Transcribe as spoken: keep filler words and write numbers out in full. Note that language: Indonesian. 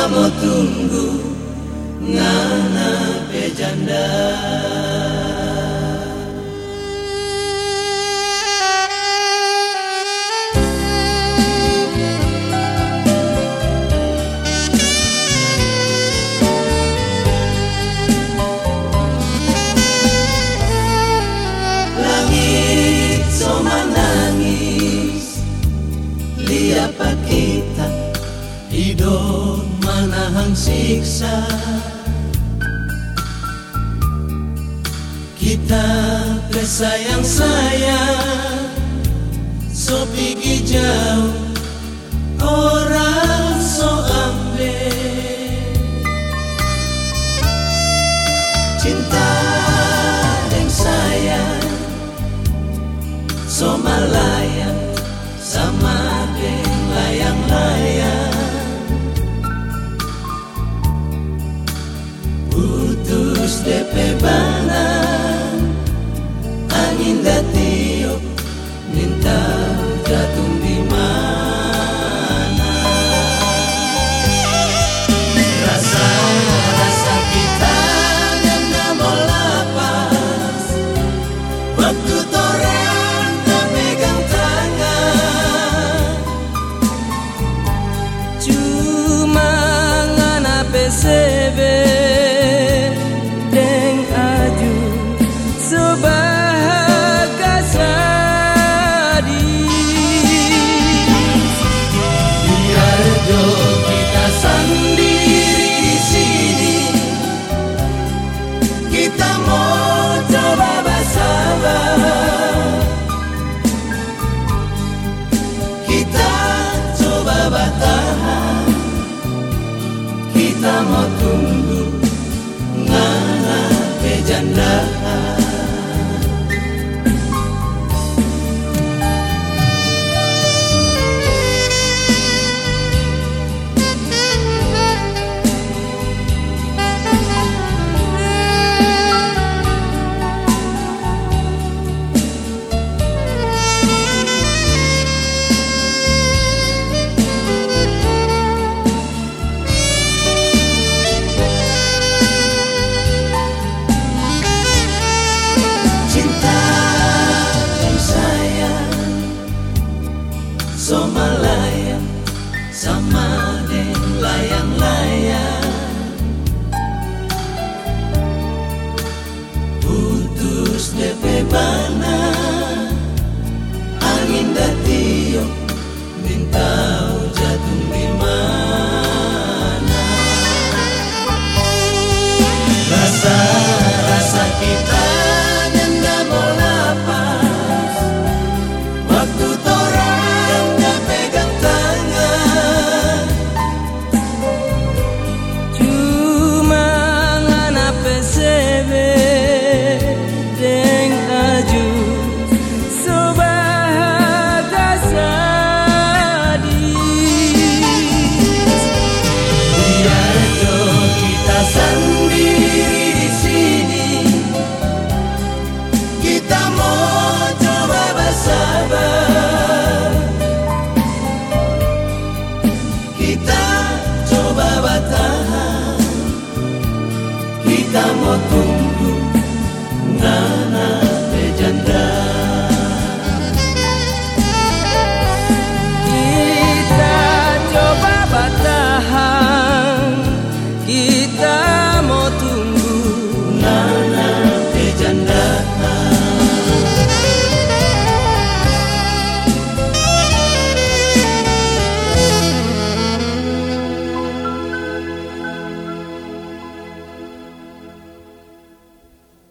mau tunggu ngana pejanda. Langit so menangis, liapa kita hidup manahang siksa. Kita bersayang-sayang, so pergi jauh, orang so ambil cinta dan sayang, so melayang sama deng layang-layang. Putus D P banan, angin da tiup, minta jatuh di mana. Rasa-rasa kita nggak mau lepas, waktu torang tak pegang tangan. Cuma ngana P C B deng aju sebahagia sadis. Biar jo kita sendiri di sini, kita mau coba bersabar, kita coba bertahan, kita mau tunggu ngana pejanda.